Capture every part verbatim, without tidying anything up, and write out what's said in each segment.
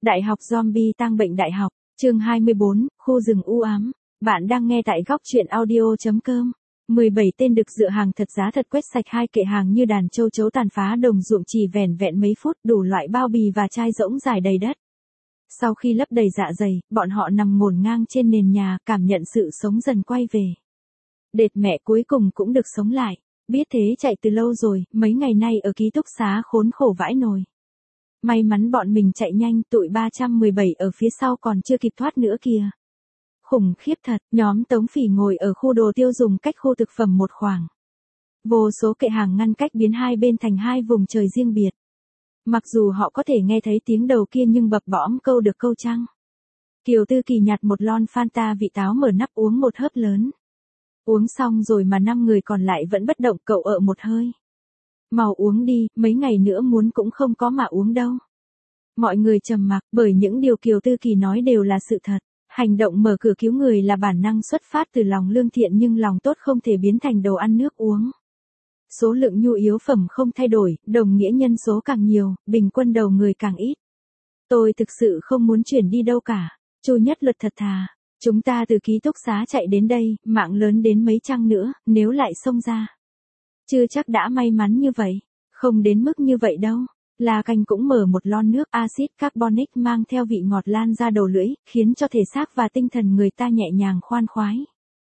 Đại học zombie tang bệnh đại học, chương hai mươi bốn, khu rừng u ám. Bạn đang nghe tại góc truyện audio.com. mười bảy tên đực dựa hàng thật giá thật quét sạch hai kệ hàng như đàn châu chấu tàn phá đồng ruộng chỉ vẻn vẹn mấy phút, đủ loại bao bì và chai rỗng dài đầy đất. Sau khi lấp đầy dạ dày, bọn họ nằm ngổn ngang trên nền nhà, cảm nhận sự sống dần quay về. Đệt mẹ cuối cùng cũng được sống lại. Biết thế chạy từ lâu rồi, mấy ngày nay ở ký túc xá khốn khổ vãi nồi. May mắn bọn mình chạy nhanh, tụi ba trăm mười bảy ở phía sau còn chưa kịp thoát nữa kìa. Khủng khiếp thật, nhóm Tống Phỉ ngồi ở khu đồ tiêu dùng cách khu thực phẩm một khoảng. Vô số kệ hàng ngăn cách biến hai bên thành hai vùng trời riêng biệt. Mặc dù họ có thể nghe thấy tiếng đầu kia nhưng bập bõm câu được câu trăng. Kiều Tư Kỳ nhặt một lon Fanta vị táo mở nắp uống một hớp lớn. Uống xong rồi mà năm người còn lại vẫn bất động, cậu ợ một hơi. Mau uống đi, mấy ngày nữa muốn cũng không có mà uống đâu. Mọi người trầm mặc, bởi những điều Kiều Tư Kỳ nói đều là sự thật. Hành động mở cửa cứu người là bản năng xuất phát từ lòng lương thiện nhưng lòng tốt không thể biến thành đồ ăn nước uống. Số lượng nhu yếu phẩm không thay đổi, đồng nghĩa nhân số càng nhiều, bình quân đầu người càng ít. Tôi thực sự không muốn chuyển đi đâu cả. Chu Nhất Luật thật thà. Chúng ta từ ký túc xá chạy đến đây, mạng lớn đến mấy chăng nữa, nếu lại xông ra. Chưa chắc đã may mắn như vậy, không đến mức như vậy đâu. La Canh cũng mở một lon nước axit carbonic mang theo vị ngọt lan ra đầu lưỡi, khiến cho thể xác và tinh thần người ta nhẹ nhàng khoan khoái.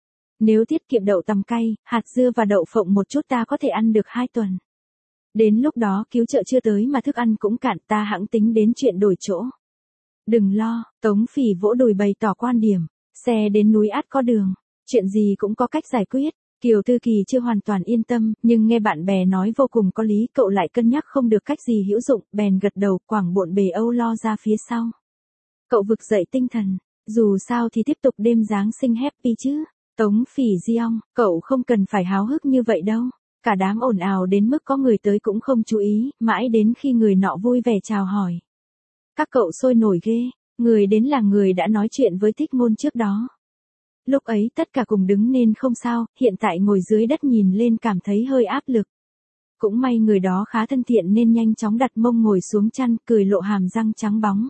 Nếu tiết kiệm đậu tằm cay, hạt dưa và đậu phộng một chút ta có thể ăn được hai tuần. Đến lúc đó cứu trợ chưa tới mà thức ăn cũng cạn, ta hẵng tính đến chuyện đổi chỗ. Đừng lo, Tống Phỉ vỗ đùi bày tỏ quan điểm, xe đến núi át có đường, chuyện gì cũng có cách giải quyết. Kiều Tư Kỳ chưa hoàn toàn yên tâm, nhưng nghe bạn bè nói vô cùng có lý, cậu lại cân nhắc không được cách gì hữu dụng, bèn gật đầu, quảng bộn bề âu lo ra phía sau. Cậu vực dậy tinh thần, dù sao thì tiếp tục đêm Giáng sinh happy chứ. Tống Phỉ Diong, cậu không cần phải háo hức như vậy đâu. Cả đám ồn ào đến mức có người tới cũng không chú ý, mãi đến khi người nọ vui vẻ chào hỏi. Các cậu sôi nổi ghê, người đến là người đã nói chuyện với Thích Ngôn trước đó. Lúc ấy tất cả cùng đứng nên không sao, hiện tại ngồi dưới đất nhìn lên cảm thấy hơi áp lực. Cũng may người đó khá thân thiện nên nhanh chóng đặt mông ngồi xuống chăn, cười lộ hàm răng trắng bóng.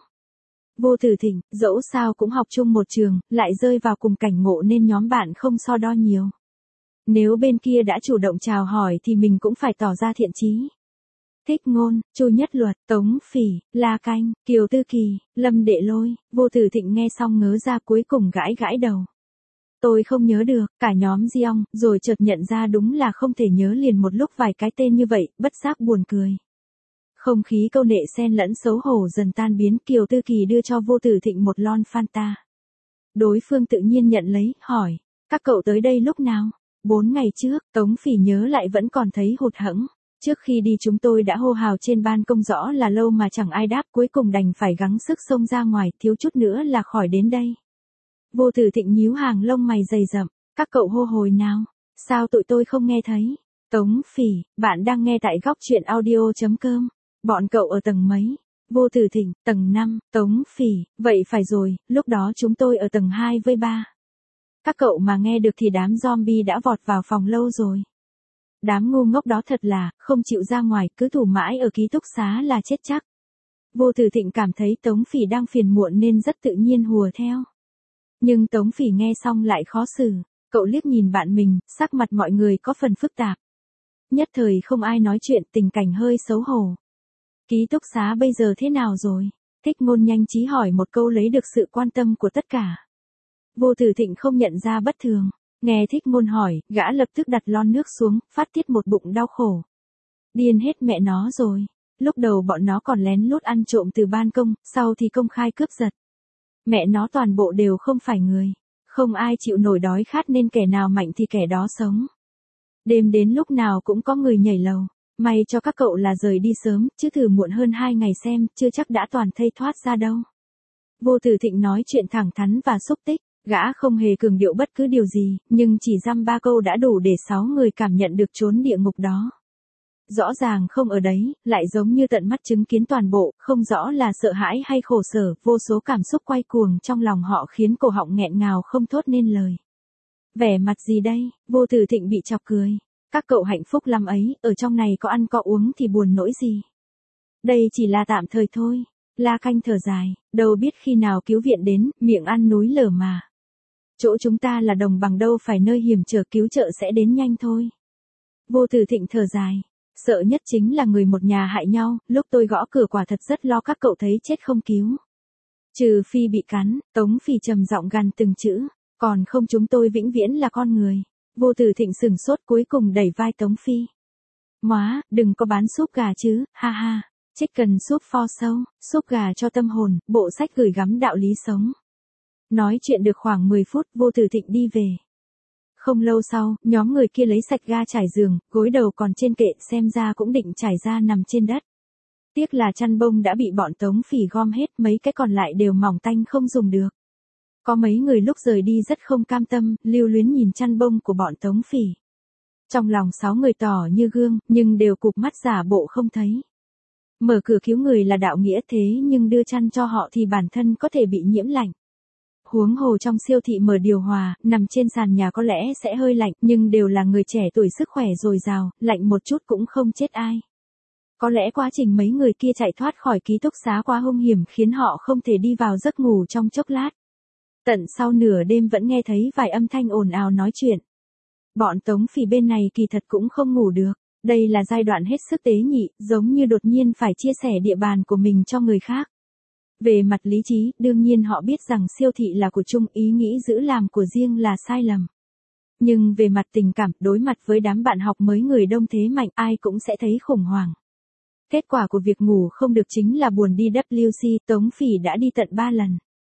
Vô Tử Thịnh, dẫu sao cũng học chung một trường, lại rơi vào cùng cảnh ngộ nên nhóm bạn không so đo nhiều. Nếu bên kia đã chủ động chào hỏi thì mình cũng phải tỏ ra thiện chí. Thích Ngôn, Chu Nhất Luật, Tống Phỉ, La Canh, Kiều Tư Kỳ, Lâm Đệ Lôi, Vô Tử Thịnh nghe xong ngớ ra cuối cùng gãi gãi đầu. Tôi không nhớ được, cả nhóm Diong, rồi chợt nhận ra đúng là không thể nhớ liền một lúc vài cái tên như vậy, bất giác buồn cười. Không khí câu nệ xen lẫn xấu hổ dần tan biến, Kiều Tư Kỳ đưa cho Vô Tử Thịnh một lon Fanta. Đối phương tự nhiên nhận lấy, hỏi, các cậu tới đây lúc nào? Bốn ngày trước, Tống Phỉ nhớ lại vẫn còn thấy hụt hẫng. Trước khi đi chúng tôi đã hô hào trên ban công rõ là lâu mà chẳng ai đáp, cuối cùng đành phải gắng sức xông ra ngoài, thiếu chút nữa là khỏi đến đây. Vô Tử Thịnh nhíu hàng lông mày dày rậm, các cậu hô hồi nào, sao tụi tôi không nghe thấy? Tống Phỉ, bạn đang nghe tại góc truyện audio.com, bọn cậu ở tầng mấy? Vô Tử Thịnh, tầng năm, Tống Phỉ, vậy phải rồi, lúc đó chúng tôi ở tầng hai với ba. Các cậu mà nghe được thì đám zombie đã vọt vào phòng lâu rồi. Đám ngu ngốc đó thật là, không chịu ra ngoài, cứ thủ mãi ở ký túc xá là chết chắc. Vô Tử Thịnh cảm thấy Tống Phỉ đang phiền muộn nên rất tự nhiên hùa theo. Nhưng Tống Phỉ nghe xong lại khó xử, cậu liếc nhìn bạn mình, sắc mặt mọi người có phần phức tạp. Nhất thời không ai nói chuyện, tình cảnh hơi xấu hổ. Ký túc xá bây giờ thế nào rồi? Thích Ngôn nhanh trí hỏi một câu lấy được sự quan tâm của tất cả. Vô Tử Thịnh không nhận ra bất thường, nghe Thích Ngôn hỏi, gã lập tức đặt lon nước xuống, phát tiết một bụng đau khổ. Điên hết mẹ nó rồi, lúc đầu bọn nó còn lén lút ăn trộm từ ban công, sau thì công khai cướp giật. Mẹ nó toàn bộ đều không phải người, không ai chịu nổi đói khát nên kẻ nào mạnh thì kẻ đó sống. Đêm đến lúc nào cũng có người nhảy lầu, may cho các cậu là rời đi sớm, chứ thử muộn hơn hai ngày xem, chưa chắc đã toàn thây thoát ra đâu. Vô Tử Thịnh nói chuyện thẳng thắn và xúc tích, gã không hề cường điệu bất cứ điều gì, nhưng chỉ dăm ba câu đã đủ để sáu người cảm nhận được chốn địa ngục đó. Rõ ràng không ở đấy, lại giống như tận mắt chứng kiến toàn bộ, không rõ là sợ hãi hay khổ sở, vô số cảm xúc quay cuồng trong lòng họ khiến cổ họng nghẹn ngào không thốt nên lời. Vẻ mặt gì đây? Vô Tử Thịnh bị chọc cười. Các cậu hạnh phúc lắm ấy, ở trong này có ăn có uống thì buồn nỗi gì. Đây chỉ là tạm thời thôi. La Canh thở dài, đâu biết khi nào cứu viện đến, miệng ăn núi lở mà. Chỗ chúng ta là đồng bằng đâu phải nơi hiểm trở, cứu trợ sẽ đến nhanh thôi. Vô Tử Thịnh thở dài, sợ nhất chính là người một nhà hại nhau, lúc tôi gõ cửa quả thật rất lo các cậu thấy chết không cứu. Trừ phi bị cắn, Tống Phỉ trầm giọng gằn từng chữ, còn không chúng tôi vĩnh viễn là con người. Vô Tử Thịnh sừng sốt cuối cùng đẩy vai Tống Phi. Móa, đừng có bán súp gà chứ, ha ha. Chicken súp for soul, súp gà cho tâm hồn, bộ sách gửi gắm đạo lý sống. Nói chuyện được khoảng mười phút, Vô Tử Thịnh đi về. Không lâu sau, nhóm người kia lấy sạch ga trải giường, gối đầu còn trên kệ, xem ra cũng định trải ra nằm trên đất. Tiếc là chăn bông đã bị bọn Tống Phỉ gom hết, mấy cái còn lại đều mỏng tanh không dùng được. Có mấy người lúc rời đi rất không cam tâm, lưu luyến nhìn chăn bông của bọn Tống Phỉ. Trong lòng sáu người tỏ như gương, nhưng đều cụp mắt giả bộ không thấy. Mở cửa cứu người là đạo nghĩa thế nhưng đưa chăn cho họ thì bản thân có thể bị nhiễm lạnh. Huống hồ trong siêu thị mở điều hòa, nằm trên sàn nhà có lẽ sẽ hơi lạnh, nhưng đều là người trẻ tuổi sức khỏe dồi dào, lạnh một chút cũng không chết ai. Có lẽ quá trình mấy người kia chạy thoát khỏi ký túc xá quá hung hiểm khiến họ không thể đi vào giấc ngủ trong chốc lát. Tận sau nửa đêm vẫn nghe thấy vài âm thanh ồn ào nói chuyện. Bọn Tống Phỉ bên này kỳ thật cũng không ngủ được. Đây là giai đoạn hết sức tế nhị, giống như đột nhiên phải chia sẻ địa bàn của mình cho người khác. Về mặt lý trí, đương nhiên họ biết rằng siêu thị là của chung, ý nghĩ giữ làm của riêng là sai lầm. Nhưng về mặt tình cảm, đối mặt với đám bạn học mới người đông thế mạnh, ai cũng sẽ thấy khủng hoảng. Kết quả của việc ngủ không được chính là buồn đi W C, Tống Phỉ đã đi tận ba lần.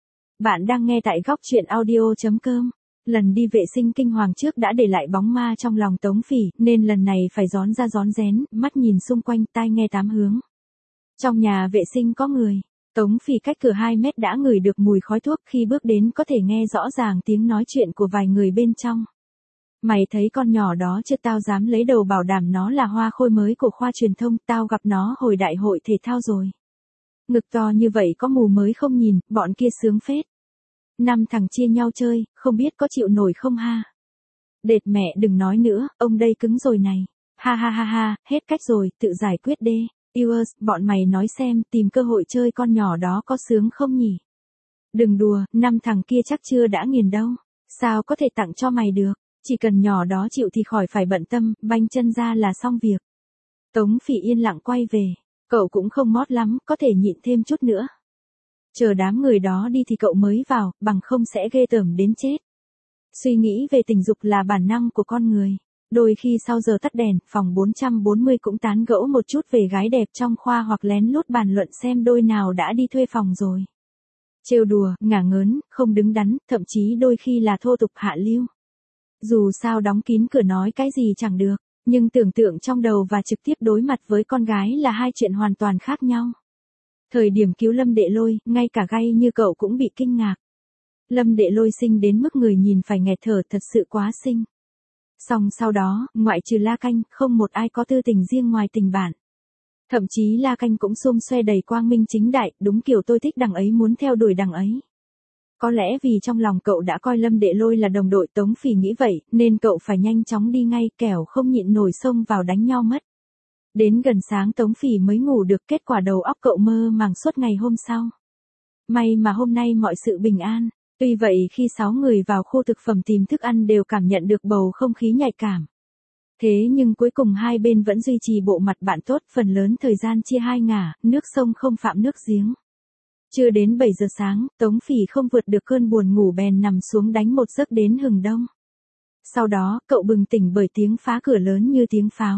Bạn đang nghe tại góc truyện audio chấm com. Lần đi vệ sinh kinh hoàng trước đã để lại bóng ma trong lòng Tống Phỉ, nên lần này phải rón ra rón rén, mắt nhìn xung quanh, tai nghe tám hướng. Trong nhà vệ sinh có người. Tống Phỉ cách cửa hai mét đã ngửi được mùi khói thuốc, khi bước đến có thể nghe rõ ràng tiếng nói chuyện của vài người bên trong. Mày thấy con nhỏ đó chưa, tao dám lấy đầu bảo đảm nó là hoa khôi mới của khoa truyền thông, tao gặp nó hồi đại hội thể thao rồi. Ngực to như vậy có mù mới không nhìn, bọn kia sướng phết. Năm thằng chia nhau chơi, không biết có chịu nổi không ha. Đệt mẹ đừng nói nữa, ông đây cứng rồi này. Ha ha ha ha, hết cách rồi, tự giải quyết đê. Viewers, bọn mày nói xem, tìm cơ hội chơi con nhỏ đó có sướng không nhỉ? Đừng đùa, năm thằng kia chắc chưa đã nghiền đâu. Sao có thể tặng cho mày được? Chỉ cần nhỏ đó chịu thì khỏi phải bận tâm, banh chân ra là xong việc. Tống Phỉ yên lặng quay về. Cậu cũng không mót lắm, có thể nhịn thêm chút nữa. Chờ đám người đó đi thì cậu mới vào, bằng không sẽ ghê tởm đến chết. Suy nghĩ về tình dục là bản năng của con người. Đôi khi sau giờ tắt đèn, phòng bốn trăm bốn mươi cũng tán gẫu một chút về gái đẹp trong khoa hoặc lén lút bàn luận xem đôi nào đã đi thuê phòng rồi. Trêu đùa, ngả ngớn, không đứng đắn, thậm chí đôi khi là thô tục hạ lưu. Dù sao đóng kín cửa nói cái gì chẳng được, nhưng tưởng tượng trong đầu và trực tiếp đối mặt với con gái là hai chuyện hoàn toàn khác nhau. Thời điểm cứu Lâm Đệ Lôi, ngay cả gay như cậu cũng bị kinh ngạc. Lâm Đệ Lôi xinh đến mức người nhìn phải nghẹt thở, thật sự quá xinh. Song sau đó, ngoại trừ La Canh, không một ai có tư tình riêng ngoài tình bạn. Thậm chí La Canh cũng xum xoe đầy quang minh chính đại, đúng kiểu tôi thích đằng ấy muốn theo đuổi đằng ấy. Có lẽ vì trong lòng cậu đã coi Lâm Đệ Lôi là đồng đội, Tống Phỉ nghĩ vậy, nên cậu phải nhanh chóng đi ngay, kẻo không nhịn nổi xông vào đánh nhau mất. Đến gần sáng Tống Phỉ mới ngủ được, kết quả đầu óc cậu mơ màng suốt ngày hôm sau. May mà hôm nay mọi sự bình an. Tuy vậy khi sáu người vào khu thực phẩm tìm thức ăn đều cảm nhận được bầu không khí nhạy cảm. Thế nhưng cuối cùng hai bên vẫn duy trì bộ mặt bạn tốt, phần lớn thời gian chia hai ngả, nước sông không phạm nước giếng. Chưa đến bảy giờ sáng, Tống Phỉ không vượt được cơn buồn ngủ bèn nằm xuống đánh một giấc đến hừng đông. Sau đó, cậu bừng tỉnh bởi tiếng phá cửa lớn như tiếng pháo.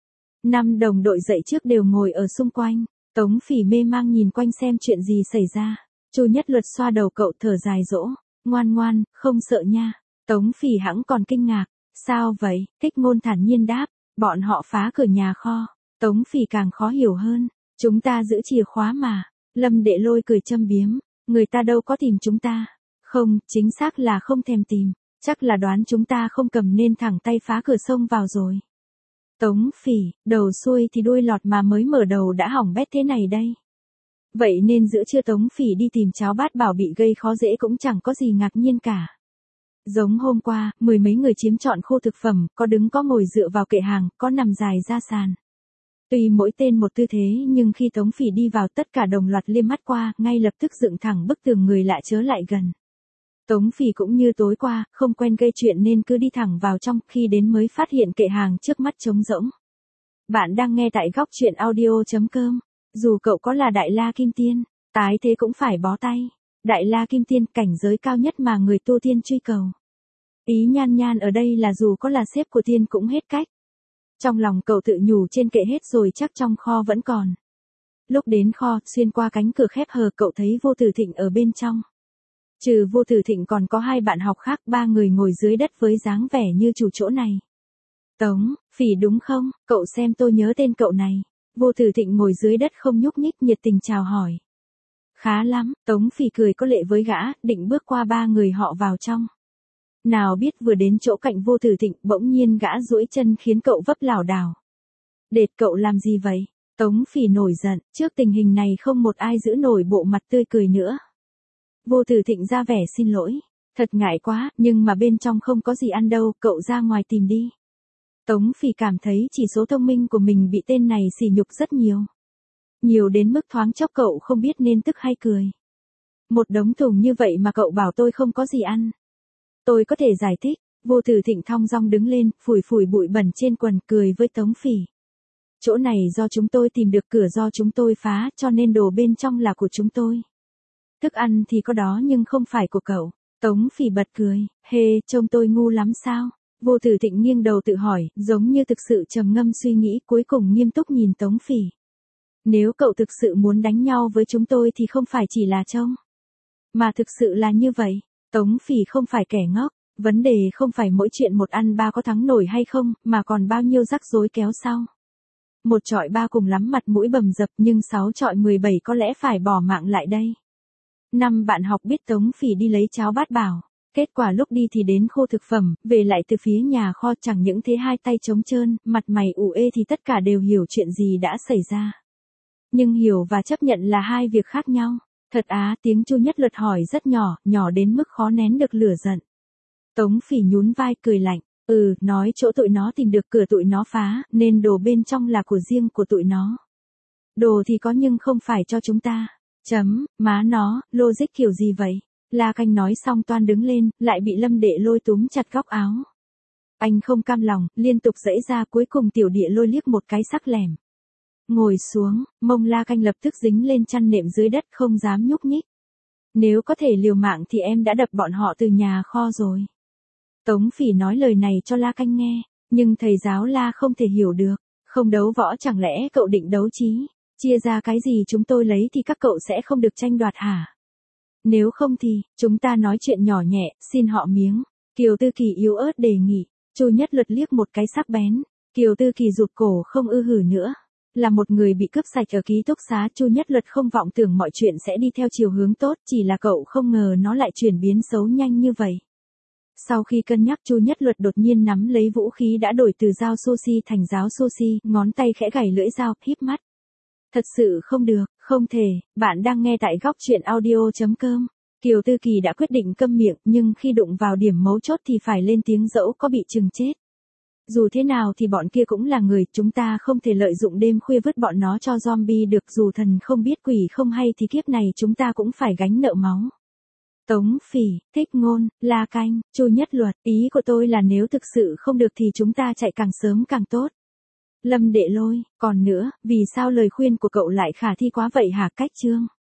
Năm đồng đội dậy trước đều ngồi ở xung quanh. Tống Phỉ mê mang nhìn quanh xem chuyện gì xảy ra. Chu Nhất Luật xoa đầu cậu thở dài dỗ. Ngoan ngoan, không sợ nha. Tống Phỉ hẵng còn kinh ngạc. Sao vậy? Thích Ngôn thản nhiên đáp. Bọn họ phá cửa nhà kho. Tống Phỉ càng khó hiểu hơn. Chúng ta giữ chìa khóa mà. Lâm Đệ Lôi cười châm biếm. Người ta đâu có tìm chúng ta. Không, chính xác là không thèm tìm. Chắc là đoán chúng ta không cầm nên thẳng tay phá cửa sông vào rồi. Tống Phỉ, đầu xuôi thì đuôi lọt mà mới mở đầu đã hỏng bét thế này đây. Vậy nên giữa trưa Tống Phỉ đi tìm cháo bát bảo bị gây khó dễ cũng chẳng có gì ngạc nhiên cả. Giống hôm qua, mười mấy người chiếm trọn khu thực phẩm, có đứng có ngồi dựa vào kệ hàng, có nằm dài ra sàn. Tuy mỗi tên một tư thế nhưng khi Tống Phỉ đi vào tất cả đồng loạt liếc mắt qua, ngay lập tức dựng thẳng bức tường người lạ chớ lại gần. Tống Phỉ cũng như tối qua, không quen gây chuyện nên cứ đi thẳng vào trong, khi đến mới phát hiện kệ hàng trước mắt trống rỗng. Bạn đang nghe tại góc truyện audio.com. Dù cậu có là Đại La Kim Tiên, tái thế cũng phải bó tay. Đại La Kim Tiên, cảnh giới cao nhất mà người tu tiên truy cầu. Ý Nhan Nhan ở đây là dù có là sếp của tiên cũng hết cách. Trong lòng cậu tự nhủ trên kệ hết rồi chắc trong kho vẫn còn. Lúc đến kho, xuyên qua cánh cửa khép hờ cậu thấy Vô Tử Thịnh ở bên trong. Trừ Vô Tử Thịnh còn có hai bạn học khác, ba người ngồi dưới đất với dáng vẻ như chủ chỗ này. Tống Phỉ đúng không, cậu xem tôi nhớ tên cậu này. Vô Tử Thịnh ngồi dưới đất không nhúc nhích nhiệt tình chào hỏi. Khá lắm, Tống Phỉ cười có lệ với gã, định bước qua ba người họ vào trong. Nào biết vừa đến chỗ cạnh Vô Tử Thịnh, bỗng nhiên gã duỗi chân khiến cậu vấp lảo đảo. Đệt cậu làm gì vậy? Tống Phỉ nổi giận, trước tình hình này không một ai giữ nổi bộ mặt tươi cười nữa. Vô Tử Thịnh ra vẻ xin lỗi. Thật ngại quá, nhưng mà bên trong không có gì ăn đâu, cậu ra ngoài tìm đi. Tống Phỉ cảm thấy chỉ số thông minh của mình bị tên này sỉ nhục rất nhiều. Nhiều đến mức thoáng chốc cậu không biết nên tức hay cười. Một đống thùng như vậy mà cậu bảo tôi không có gì ăn. Tôi có thể giải thích. Vô Tử Thịnh thong dong đứng lên, phủi phủi bụi bẩn trên quần, cười với Tống Phỉ. Chỗ này do chúng tôi tìm được, cửa do chúng tôi phá, cho nên đồ bên trong là của chúng tôi. Thức ăn thì có đó nhưng không phải của cậu. Tống Phỉ bật cười, hê, trông tôi ngu lắm sao? Vô Tử Thịnh nghiêng đầu tự hỏi, giống như thực sự trầm ngâm suy nghĩ, cuối cùng nghiêm túc nhìn Tống Phỉ. Nếu cậu thực sự muốn đánh nhau với chúng tôi thì không phải chỉ là trông, mà thực sự là như vậy. Tống Phỉ không phải kẻ ngốc, vấn đề không phải mỗi chuyện một ăn ba có thắng nổi hay không, mà còn bao nhiêu rắc rối kéo sau. Một trọi ba cùng lắm mặt mũi bầm dập, nhưng sáu trọi mười bảy có lẽ phải bỏ mạng lại đây. Năm bạn học biết Tống Phỉ đi lấy cháo bát bảo. Kết quả lúc đi thì đến khô thực phẩm, về lại từ phía nhà kho, chẳng những thế hai tay trống trơn, mặt mày ủ ê thì tất cả đều hiểu chuyện gì đã xảy ra. Nhưng hiểu và chấp nhận là hai việc khác nhau. Thật á, tiếng Chu Nhất Luật hỏi rất nhỏ, nhỏ đến mức khó nén được lửa giận. Tống Phỉ nhún vai cười lạnh, ừ, nói chỗ tụi nó tìm được cửa tụi nó phá, nên đồ bên trong là của riêng của tụi nó. Đồ thì có nhưng không phải cho chúng ta. Chấm, má nó, logic kiểu gì vậy? La Canh nói xong toan đứng lên, lại bị Lâm Đệ Lôi túm chặt góc áo. Anh không cam lòng, liên tục giãy ra, cuối cùng Tiểu Địa Lôi liếc một cái sắc lẻm. Ngồi xuống, mông La Canh lập tức dính lên chăn nệm dưới đất không dám nhúc nhích. Nếu có thể liều mạng thì em đã đập bọn họ từ nhà kho rồi. Tống Phỉ nói lời này cho La Canh nghe, nhưng thầy giáo La không thể hiểu được. Không đấu võ chẳng lẽ cậu định đấu trí, chia ra cái gì chúng tôi lấy thì các cậu sẽ không được tranh đoạt hả? Nếu không thì, chúng ta nói chuyện nhỏ nhẹ, xin họ miếng. Kiều Tư Kỳ yếu ớt đề nghị. Chu Nhất Luật liếc một cái sắc bén. Kiều Tư Kỳ rụt cổ không ư hử nữa. Là một người bị cướp sạch ở ký túc xá, Chu Nhất Luật không vọng tưởng mọi chuyện sẽ đi theo chiều hướng tốt, chỉ là cậu không ngờ nó lại chuyển biến xấu nhanh như vậy. Sau khi cân nhắc, Chu Nhất Luật đột nhiên nắm lấy vũ khí đã đổi từ dao sushi thành giáo sushi, ngón tay khẽ gảy lưỡi dao, híp mắt. Thật sự không được, không thể, bạn đang nghe tại góc truyện audio.com. Kiều Tư Kỳ đã quyết định câm miệng, nhưng khi đụng vào điểm mấu chốt thì phải lên tiếng dẫu có bị trừng chết. Dù thế nào thì bọn kia cũng là người, chúng ta không thể lợi dụng đêm khuya vứt bọn nó cho zombie được, dù thần không biết quỷ không hay thì kiếp này chúng ta cũng phải gánh nợ máu. Tống Phỉ, Thích Ngôn, La Canh, Chu Nhất Luật, ý của tôi là nếu thực sự không được thì chúng ta chạy càng sớm càng tốt. Lâm Đệ Lôi, còn nữa, vì sao lời khuyên của cậu lại khả thi quá vậy hả? Cách chương